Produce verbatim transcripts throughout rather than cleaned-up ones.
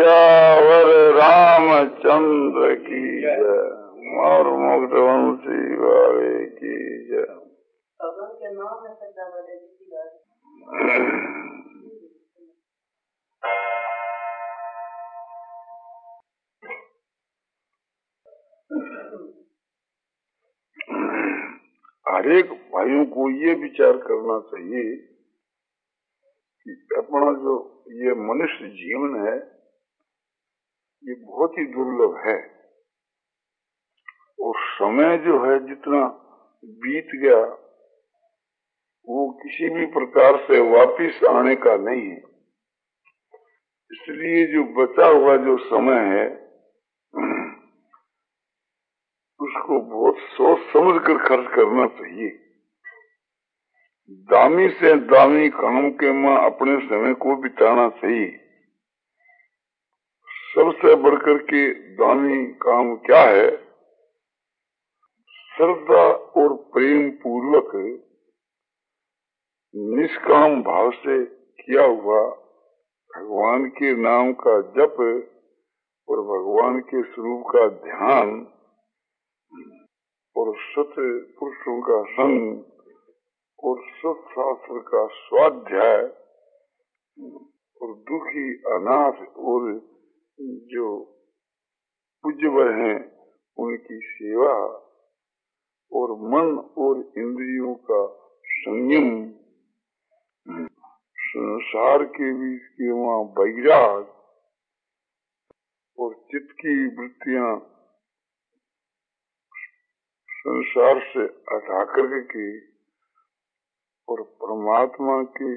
सियावर रामचंद्र की जय। और मुक्त वंशी वाले की जय। हर एक भाइयों को ये विचार करना चाहिए कि अपना जो ये मनुष्य जीवन है ये बहुत ही दुर्लभ है और समय जो है जितना बीत गया वो किसी भी प्रकार से वापिस आने का नहीं है। इसलिए जो बचा हुआ जो समय है उसको बहुत सोच समझ कर खर्च करना चाहिए। दामी से दामी काम के में अपने समय को बिताना चाहिए। सबसे बढ़कर के दामी काम क्या है? श्रद्धा और प्रेम पूर्वक निष्काम भाव से किया हुआ भगवान के नाम का जप और भगवान के स्वरूप का ध्यान और सत्य पुरुषों का संग और सत्शास्त्र का स्वाध्याय और दुखी अनाथ और जो पूज्यवर हैं उनकी सेवा और मन और इंद्रियों का संयम, संसार के बीच के वहाँ वैराग और चित्त की वृत्तियां संसार से हटा करके और परमात्मा के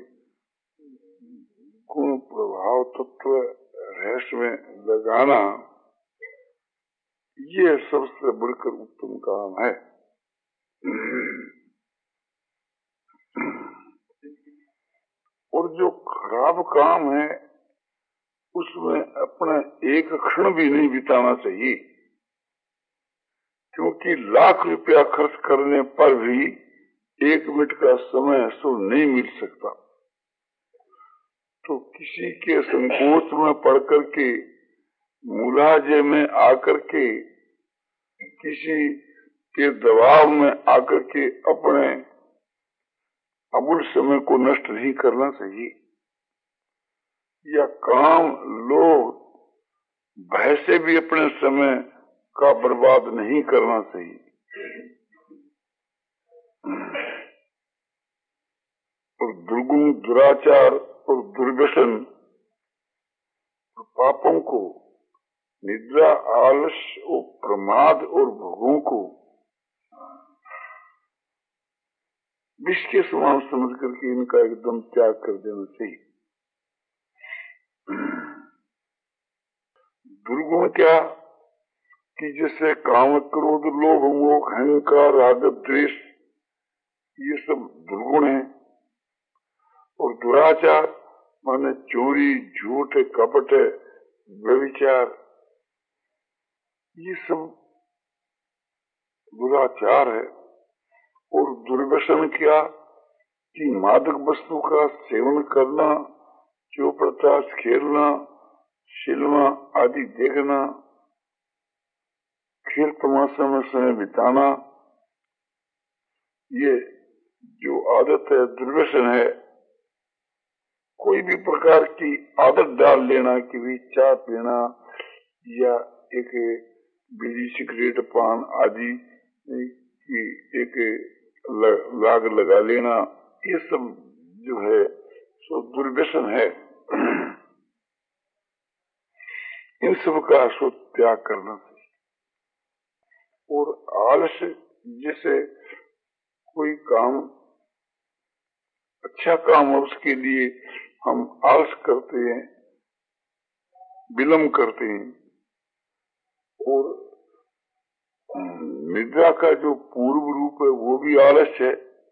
गुण प्रभाव तत्व रहस्य में लगाना, ये सबसे बढ़कर उत्तम काम है। और जो खराब काम है उसमें अपना एक क्षण भी नहीं बिताना चाहिए, क्योंकि लाख रुपया खर्च करने पर भी एक मिनट का समय सो नहीं मिल सकता। तो किसी के संकोच में पड़ करके, मुलाजे में आकर के, किसी के दबाव में आकर के अपने अमूल्य समय को नष्ट नहीं करना चाहिए। या काम लोग भय से भी अपने समय का बर्बाद नहीं करना चाहिए। और दुर्गुण, दुराचार और दुर्व्यसन और पापों को, निद्रा, आलस्य और प्रमाद और भोगों को विष के समान समझ करके इनका एकदम त्याग कर देना चाहिए। दुर्गुण क्या कि जैसे काम, क्रोध, लोभ, मोह, अहंकार, राग, द्वेष, ये सब दुर्गुण है। और दुराचार माने चोरी, झूठ, कपट, व्यभिचार, ये सब दुराचार है। और दुर्व्यसन क्या कि मादक वस्तु का सेवन करना, चौपड़ताश खेलना, सिनेमा आदि देखना, खेल तमाशा में समय बिताना, ये जो आदत है दुर्व्यसन है। कोई भी प्रकार की आदत डाल लेना कि भी चाय पीना या एक बीड़ी, सिगरेट, पान आदि की एक लाग लगा लेना, ये सब जो है सो दुर्व्यसन है। इन सब का सो त्याग करना चाहिए। और आलस्य, जैसे कोई काम अच्छा काम है उसके लिए हम आलस करते हैं, विलम्ब करते हैं। और निद्रा का जो पूर्व रूप है वो भी आलस्य है।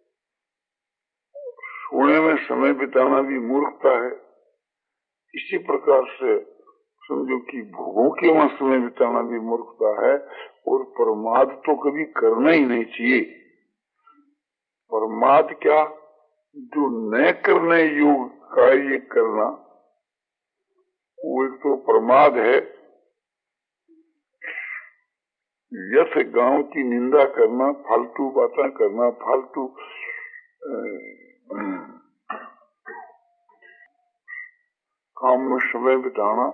सोने में समय बिताना भी मूर्खता है। इसी प्रकार से समझो कि भोगों के वहां समय बिताना भी मूर्खता है। और प्रमाद तो कभी करना ही नहीं चाहिए। प्रमाद क्या, जो न करने योग्य कार्य करना वो एक तो प्रमाद है, यथ गांव की निंदा करना, फालतू बातें करना, फालतू काम में समय बिताना,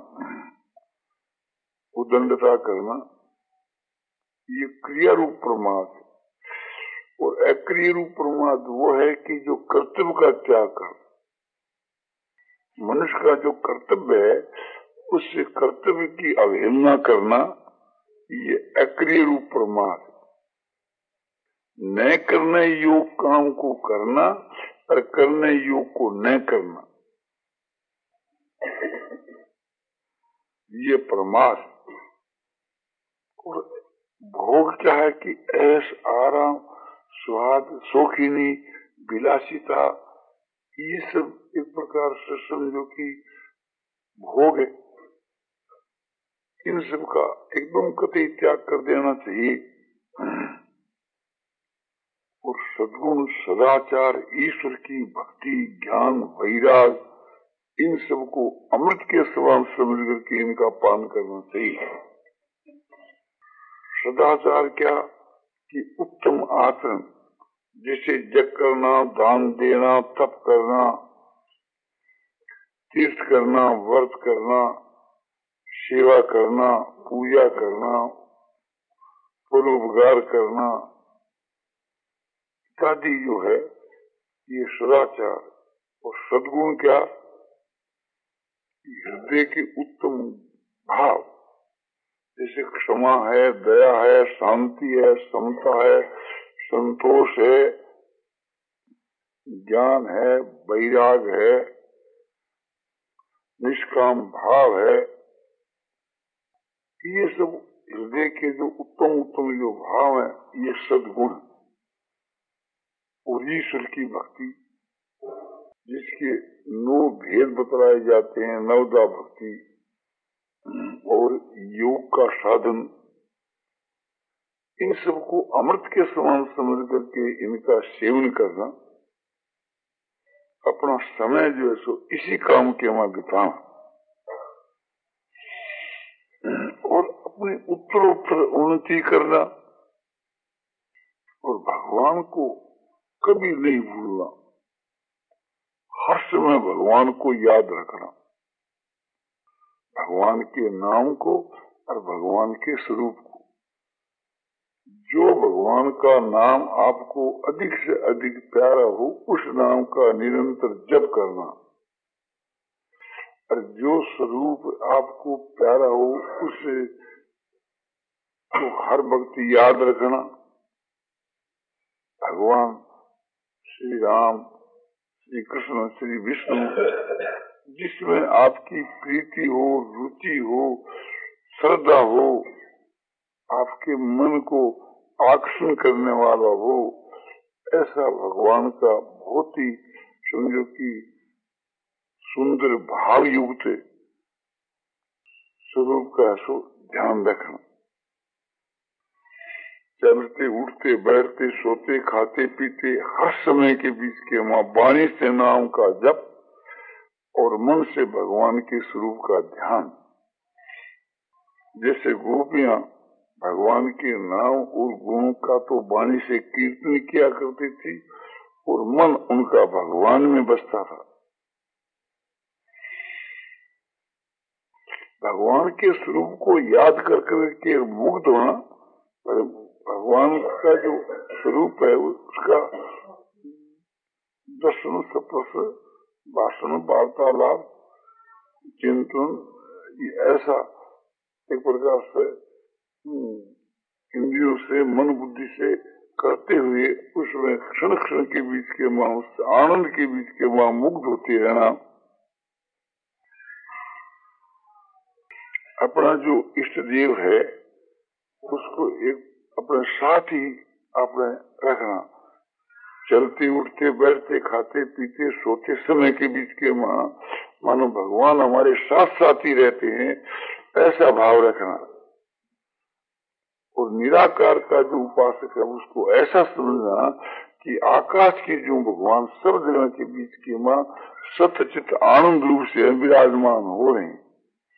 उदंडता करना, ये क्रिया रूप प्रमाद है। और अक्रिय रूप प्रमाद वो है कि जो कर्तव्य का त्याग कर, मनुष्य का जो कर्तव्य है उससे कर्तव्य की अवहेलना करना, ये अक्रिय रूप प्रमाद है। न करने योग काम को करना और करने योग को न करना, ये प्रमाद। और भोग क्या है कि ऐश, आराम, स्वाद, शौकीनी, विलासिता, ये सब एक प्रकार से समझो कि भोग है। इन सब का एकदम कतई त्याग कर देना चाहिए। और सद्गुण, सदाचार, ईश्वर की भक्ति, ज्ञान, वैराग, इन सबको अमृत के समान समझ करके इनका पान करना चाहिए। सदाचार क्या कि उत्तम आचरण, जैसे जग करना, दान देना, तप करना, तीर्थ करना, व्रत करना, सेवा करना, पूजा करना, परोपकार करना इत्यादि जो है ये सदाचार। और सद्गुण क्या, हृदय के उत्तम भाव, जैसे क्षमा है, दया है, शांति है, समता है, संतोष है, ज्ञान है, वैराग है, निष्काम भाव है, ये सब हृदय के जो उत्तम उत्तम जो भाव है ये सद्गुण। और ईश्वर की भक्ति, जिसके नौ भेद बतलाए जाते हैं, नवदा भक्ति और योग का साधन, इन सबको अमृत के समान समझ करके इनका सेवन करना, अपना समय जो है सो इसी काम के वहां बिताना और अपनी उत्तरोत्तर उन्नति करना। और भगवान को कभी नहीं भूलना, हर समय भगवान को याद रखना, भगवान के नाम को और भगवान के स्वरूप को। जो भगवान का नाम आपको अधिक से अधिक प्यारा हो, उस नाम का निरंतर जप करना, और जो स्वरूप आपको प्यारा हो उसे तो हर वक्त याद रखना। भगवान श्री राम, श्री कृष्ण, श्री विष्णु, जिसमें आपकी प्रीति हो, रुचि हो, श्रद्धा हो, आपके मन को आकर्षण करने वाला हो, ऐसा भगवान का बहुत ही समझो कि सुंदर भाव युक्त स्वरूप का सो ध्यान रखना। चलते, उठते, बैठते, सोते, खाते, पीते, हर समय के बीच के माँ वाणी से नाम का जप और मन से भगवान के स्वरूप का ध्यान। जैसे गोपियां भगवान के नाम और गुणों का तो वाणी से कीर्तन किया करती थी और मन उनका भगवान में बसता था। भगवान के स्वरूप को याद कर करके मुग्ध होना, भगवान का जो स्वरूप है उसका दर्शन, स्पर्श, भाषण, वार्तालाप, चिंतन, ऐसा एक प्रकार से इंद्रियों से, मन बुद्धि से करते हुए उसमें क्षण क्षण के बीच के मां, उस आनंद के बीच के मां मुग्ध होती रहना। अपना जो इष्ट देव है उसको एक अपने साथ ही अपने रखना। चलते, उठते, बैठते, खाते, पीते, सोते समय के बीच के मां मानो भगवान हमारे साथ साथ ही रहते हैं, ऐसा भाव रखना। और निराकार का जो उपासक है उसको ऐसा समझना कि आकाश के जो भगवान सब जगह के बीच के मां सत्यचित आनंद रूप से विराजमान हो रहे हैं।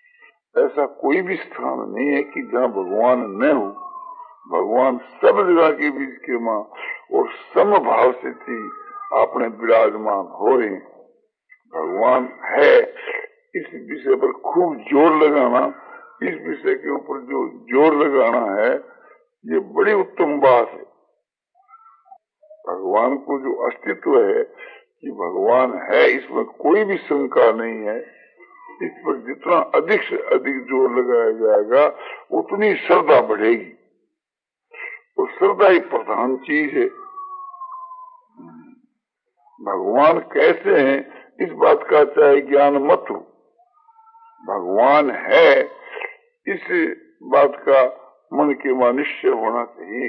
ऐसा कोई भी स्थान नहीं है कि जहाँ भगवान न हो। भगवान सब जगह के बीच के माँ और समभाव से थी आपने विराजमान हो रहे। भगवान है इस विषय पर खूब जोर लगाना, इस विषय के ऊपर जो जोर लगाना है ये बड़ी उत्तम बात है। भगवान को जो अस्तित्व है कि भगवान है इसमें कोई भी शंका नहीं है। इस पर जितना अधिक से अधिक जोर लगाया जाएगा उतनी श्रद्धा बढ़ेगी और श्रद्धा ही प्रधान चीज है। भगवान कैसे हैं इस बात का चाहे ज्ञान मत हो, भगवान है इस बात का मन के में निश्चय होना चाहिए।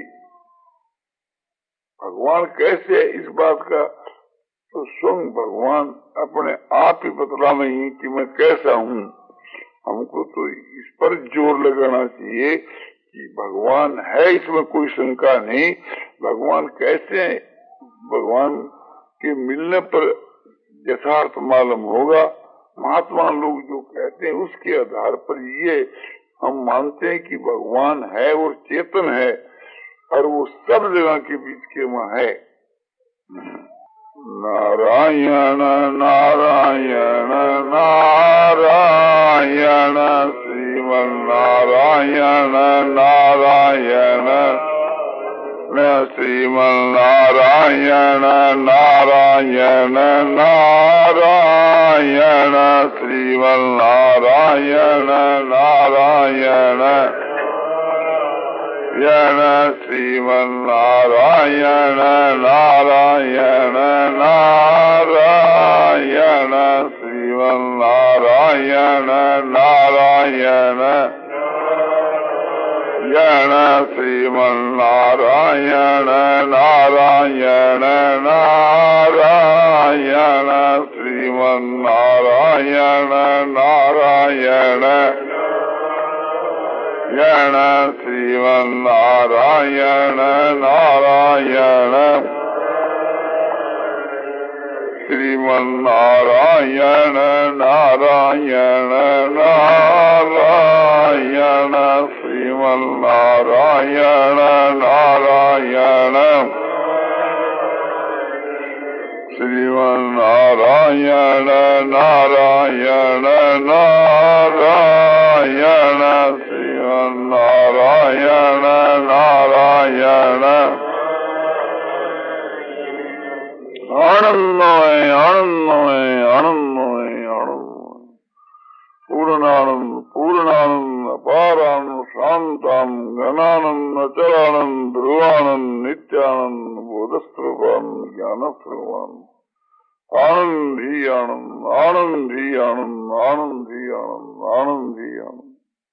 भगवान कैसे है इस बात का तो स्वयं भगवान अपने आप ही बतला नहीं कि मैं कैसा हूँ। हमको तो इस पर जोर लगाना चाहिए कि भगवान है इसमें कोई शंका नहीं। भगवान कैसे है, भगवान के मिलने पर यथार्थ मालूम होगा। महात्मा लोग जो कहते हैं उसके आधार पर ये हम मानते हैं कि भगवान है और चेतन है और वो सब जगह के बीच के में है। नारायण नारायण नारायण श्रीमन नारायण नारायण श्रीमन नारायण नारायण नारायण श्रीमन नारायण नारायण यण श्रीमन नारायण नारायण नारायण श्रीमन नारायण नारायण यण श्रीमन नारायण नारायण नारायण श्रीमन नारायण नारायण यण श्रीमन नारायण नारायण श्रीमन नारायण नारायण नारायण श्रीमन नारायण नारायण श्रीमन नारायण नारायण नारायण श्रीमन नारायण नारायण आनंदमय आनंदमय आनंदमय आनंदमय पूर्णानंद पूर्णानंद अपारानंद शांतानंद घनानंद अचलानंद ध्रुवानंद नित्यानंद बोधस्वरूपानंद ज्ञानस्वरूपानंद आनंद ही आनंद आनंद ही आनंद आनंद ही आनंद आनंद ही आनंद।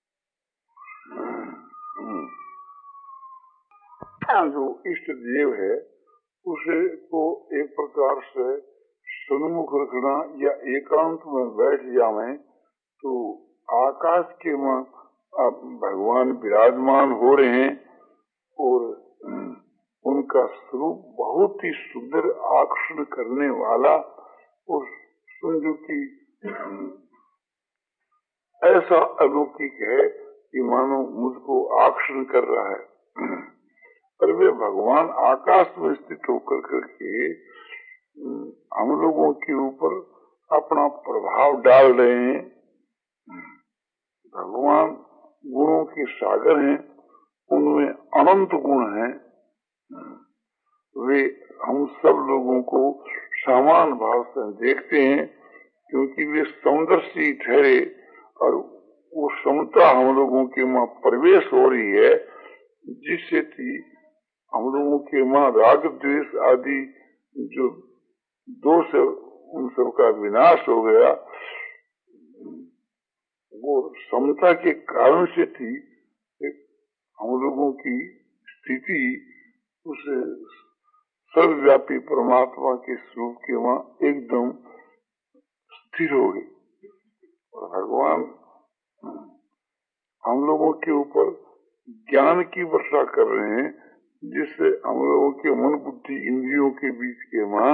जो इष्ट देव है उसे को एक प्रकार से सन्मुख रखना या एकांत में बैठ जावे तो आकाश के में भगवान विराजमान हो रहे हैं और उनका स्वरूप बहुत ही सुंदर आकर्षण करने वाला और समझो कि ऐसा अलौकिक है कि मानो मुझको आकर्षण कर रहा है। पर वे भगवान आकाश में स्थित होकर करके हम लोगों के ऊपर अपना प्रभाव डाल रहे हैं। भगवान गुणों के सागर हैं, उनमें अनंत गुण हैं। वे हम सब लोगों को समान भाव से देखते हैं क्योंकि वे सौंदर्य ठहरे और वो समता हम लोगों के मां प्रवेश हो रही है जिससे थी हम लोगों के मां राग द्वेष आदि जो दोष उन सबका विनाश हो गया। वो समता के कारण से थी हम लोगों की स्थिति उस सर्वव्यापी परमात्मा के स्वरूप के वहां एकदम स्थिर हो गई। और भगवान हम लोगों के ऊपर ज्ञान की वर्षा कर रहे हैं जिससे हम लोगों के मन बुद्धि इंद्रियों के बीच के वहां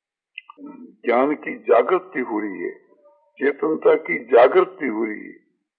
ज्ञान की जागृति हो रही है, चेतनता की जागृति हो रही है।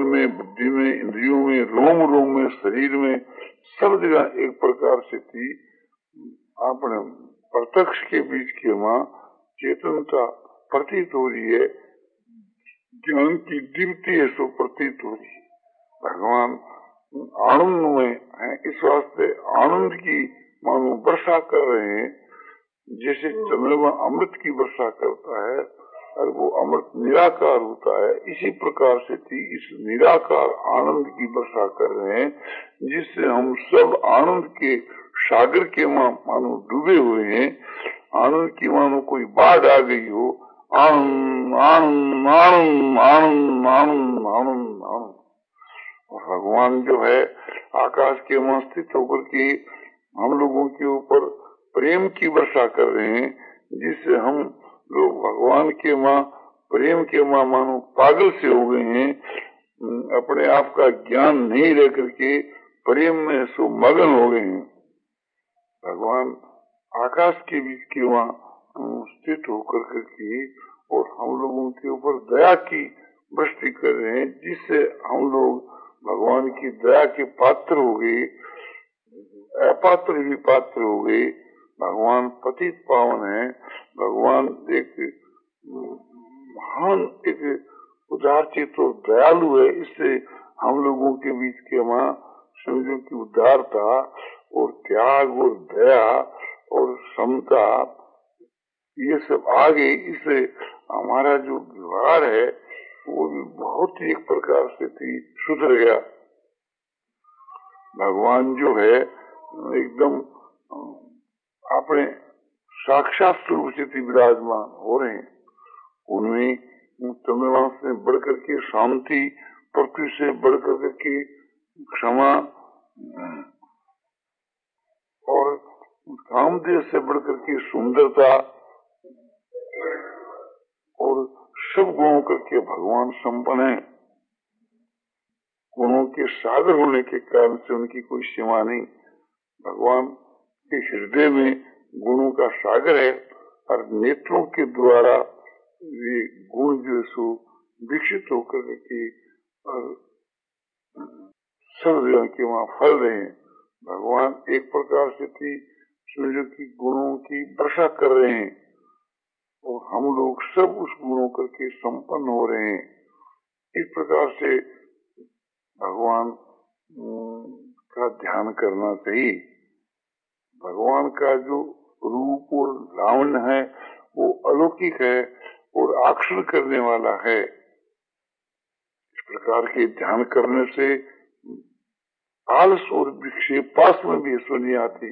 में, बुद्धि में, इंद्रियों में, रोम रोम में, शरीर में, सब जगह एक प्रकार से थी। अपने प्रत्यक्ष के बीच के वहां चेतनता प्रतीत हो रही है, ज्ञान की दीप्ति है सो प्रतीत हो रही है। भगवान आनंद में है, इस वास्ते आनंद की मानो वर्षा कर रहे हैं, जैसे चंद्रमा अमृत की वर्षा करता है और वो अमृत निराकार होता है। इसी प्रकार से थी इस निराकार आनंद की वर्षा कर रहे हैं, जिससे हम सब आनंद के सागर के मानो डूबे हुए हैं। आनंद की मानो कोई बाढ़ आ गई हो, आनंद आनंद आनंद आनंद आनंद आनंद आनंद। और भगवान जो है आकाश के वहां स्थित होकर के हम लोगों के ऊपर प्रेम की वर्षा कर रहे हैं, जिससे हम लोग भगवान के माँ प्रेम के माँ मानो पागल से हो गए हैं। अपने आप का ज्ञान नहीं रह करके प्रेम में सो मगन हो गए हैं। भगवान आकाश के बीच के वहाँ स्थित होकर करके और हम लोगों के ऊपर दया की वृष्टि कर रहे हैं, जिससे हम लोग भगवान की दया के पात्र हो गए, अपात्र भी पात्र हो गए। भगवान पतित पावन है, भगवान एक महान एक उदारचित और दयालु है। इससे हम लोगों के बीच के वहाँ समझो की उदारता और त्याग और दया और समता ये सब आ गई। इससे हमारा जो व्यवहार है वो भी बहुत ही एक प्रकार से थी सुधर गया। भगवान जो है एकदम अपने साक्षात स्वरूप से विराजमान हो रहे हैं। उनमें चंद्रमा से बढ़कर के शांति, पृथ्वी से बढ़कर के क्षमा और कामदेव से बढ़कर के सुंदरता और सब गुणों करके भगवान संपन्न है। गुणों के सागर होने के कारण से उनकी कोई सीमा नहीं। भगवान के हृदय में गुणों का सागर है और नेत्रों के द्वारा ये गुण जो सो विकसित होकर के और सब जगह के वहाँ फल रहे हैं। भगवान एक प्रकार से थी समझो की गुणों की वर्षा कर रहे हैं और हम लोग सब उस गुणों करके संपन्न हो रहे हैं। इस प्रकार से भगवान का ध्यान करना चाहिए। भगवान का जो रूप और लावण्य है वो अलौकिक है और आकर्षण करने वाला है। इस प्रकार के ध्यान करने से आलस और विक्षेप पास में भी ऐसा नहीं आती।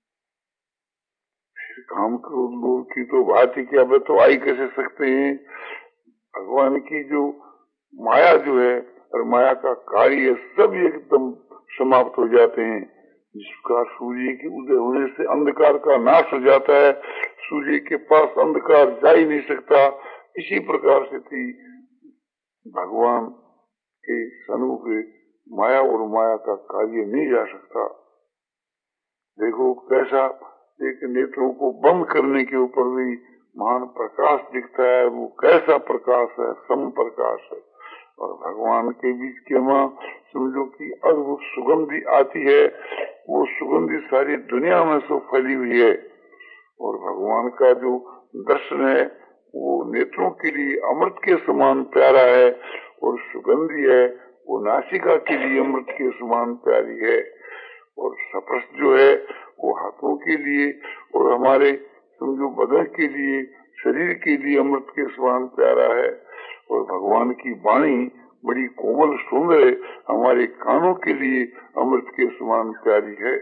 काम क्रोध लोभ की तो बात ही क्या, वे तो आई कैसे सकते हैं। भगवान की जो माया जो है और माया का कार्य सब एकदम समाप्त हो जाते हैं। जिस प्रकार सूर्य के उदय होने से अंधकार का नाश हो जाता है, सूर्य के पास अंधकार जा ही नहीं सकता। इसी प्रकार से थी भगवान के सन्मुख माया और माया का कार्य नहीं जा सकता। देखो कैसा एक नेत्रों को बंद करने के ऊपर भी महान प्रकाश दिखता है। वो कैसा प्रकाश है, सम प्रकाश है। और भगवान के बीच के वहाँ समझो कि अद्भुत सुगंधी आती है। वो सुगंधी सारी दुनिया में सो फैली हुई है। और भगवान का जो दर्शन है वो नेत्रों के लिए अमृत के समान प्यारा है और सुगंधी है वो नासिका के लिए अमृत के समान प्यारी है। और स्पर्श जो है वो हाथों के लिए और हमारे समझो बदन के लिए, शरीर के लिए अमृत के समान प्यारा है। और भगवान की वाणी बड़ी कोमल सुंदर है, हमारे कानों के लिए अमृत के समान प्यारी है।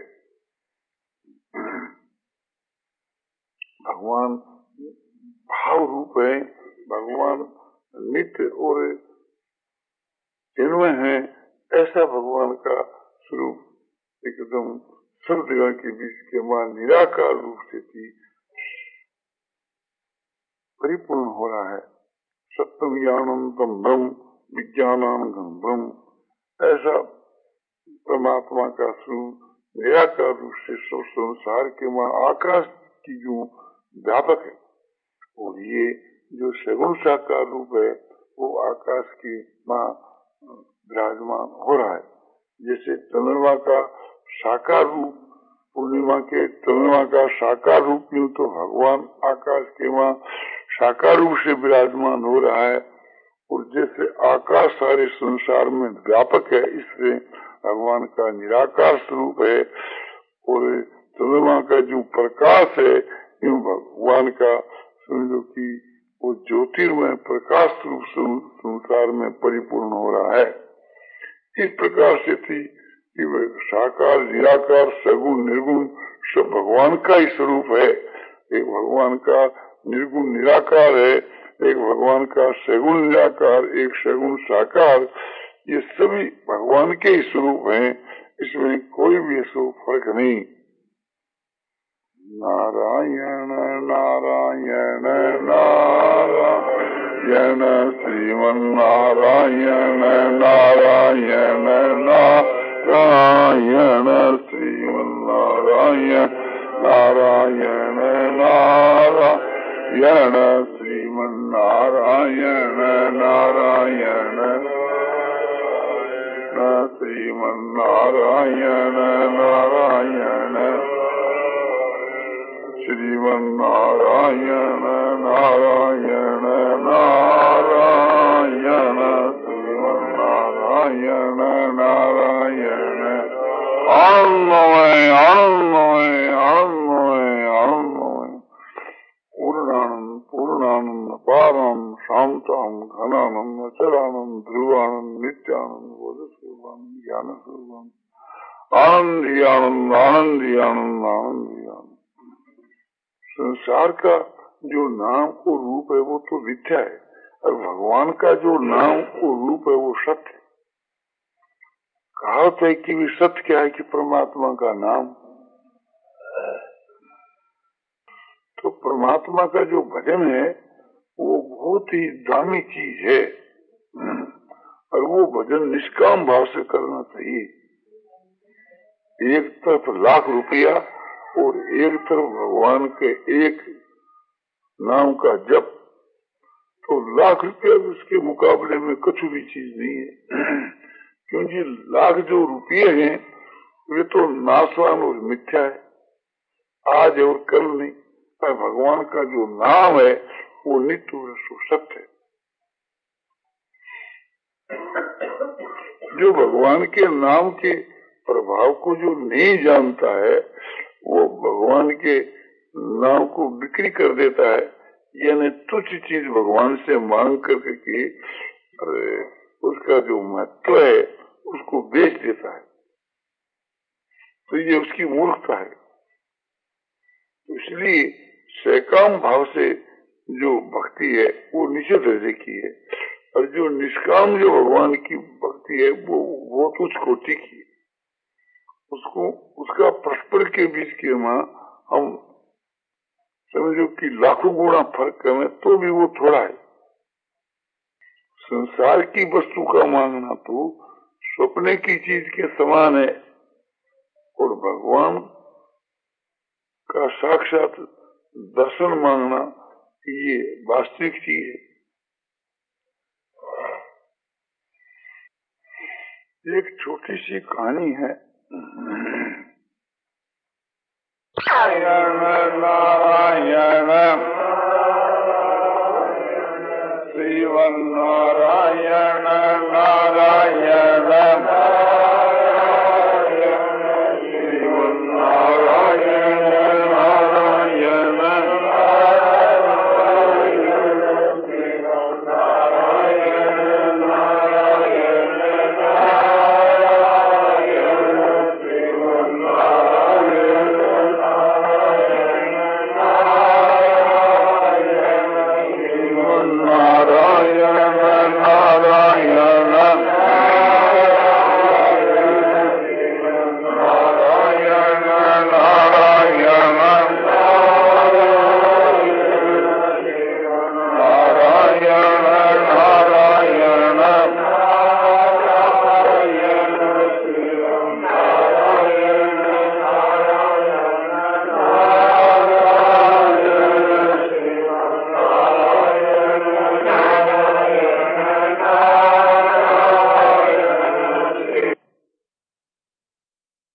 भगवान भाव रूप है, भगवान नित्य और चिन्मय है। ऐसा भगवान का स्वरूप एकदम सब जगह के बीच के मान निराकार रूप से थी परिपूर्ण हो रहा है। सत्यम ज्ञानंतम ब्रह्म विज्ञानानंदम ब्रह्म, ऐसा परमात्मा का स्वरूप निराकार रूप से सब संसार के मां आकाश की जो व्यापक है। और ये जो सगुण साकार रूप है वो आकाश की मां विराजमान हो रहा है। जैसे चंद्रमा का साकार रूप, पूर्णिमा के चंद्रमा का साकार रूप यूं तो भगवान आकाश के वहाँ साकार रूप से विराजमान हो रहा है, और जैसे आकाश सारे संसार में व्यापक है, इसलिए भगवान का निराकार स्वरूप है। और चंद्रमा का जो प्रकाश है, यूं भगवान का समझो कि वो ज्योतिर्मय प्रकाश रूप संसार में परिपूर्ण हो रहा है। इस प्रकार से थी कि साकार निराकार सगुण निर्गुण सब भगवान का ही स्वरूप है। एक भगवान का निर्गुण निराकार है, एक भगवान का सगुण निराकार, एक सगुण साकार, ये सभी भगवान के ही स्वरूप हैं। इसमें कोई भी ऐसा फर्क नहीं। नारायण नारायण नारायण श्रीमन नारायण नारायण नारायण श्रीमन नारायण नारायण नारायण श्रीमन नारायण नारायण श्रीमन नारायण नारायण श्रीमन नारायण नारायण नारायण श्रीमन नारायण नारायण आनंदमय आनंदमय आनंदमय आनंदमय पूर्णानंद पूर्णानंद पारानंद शांतानंद घनानंद अचलानंद ध्रुवानंद नित्यानंद बोधस्वरूपानंद ज्ञान स्वरूपानंद आनंदी आनंद आनंदी आनंद आनंदी आनंद। संसार का जो नाम और रूप है वो तो मिथ्या है, और भगवान का जो नाम और रूप है वो सत्य। कहावत है कि भी सत्य क्या है कि परमात्मा का नाम। तो परमात्मा का जो भजन है वो बहुत ही दामी चीज है, और वो भजन निष्काम भाव से करना चाहिए। एक तरफ लाख रुपया और एक तरफ भगवान के एक नाम का जप, तो लाख रुपया उसके मुकाबले में कुछ भी चीज नहीं है। क्योंकि लाख जो रुपये हैं वे तो नाशवान और मिथ्या है, आज और कल नहीं। पर भगवान का जो नाम है वो नित्य और सत्य है। जो भगवान के नाम के प्रभाव को जो नहीं जानता है वो भगवान के नाम को बिक्री कर देता है, यानी तुच्छ चीज भगवान से मांग करके अरे उसका जो महत्व है उसको बेच देता है। तो ये उसकी मूर्खता है। तो इसलिए सकाम भाव से जो भक्ति है वो नीचे दर्जे की है, और जो निष्काम जो भगवान की भक्ति है वो वो तुच्छ कोटि की है। उसको उसका परस्पर के बीच के मां हम समझो कि लाखों गुना फर्क करें तो भी वो थोड़ा है। संसार की वस्तु का मांगना तो सपने की चीज के समान है, और भगवान का साक्षात दर्शन मांगना ये वास्तविक चीज है। एक छोटी सी कहानी है। नारायण नारायण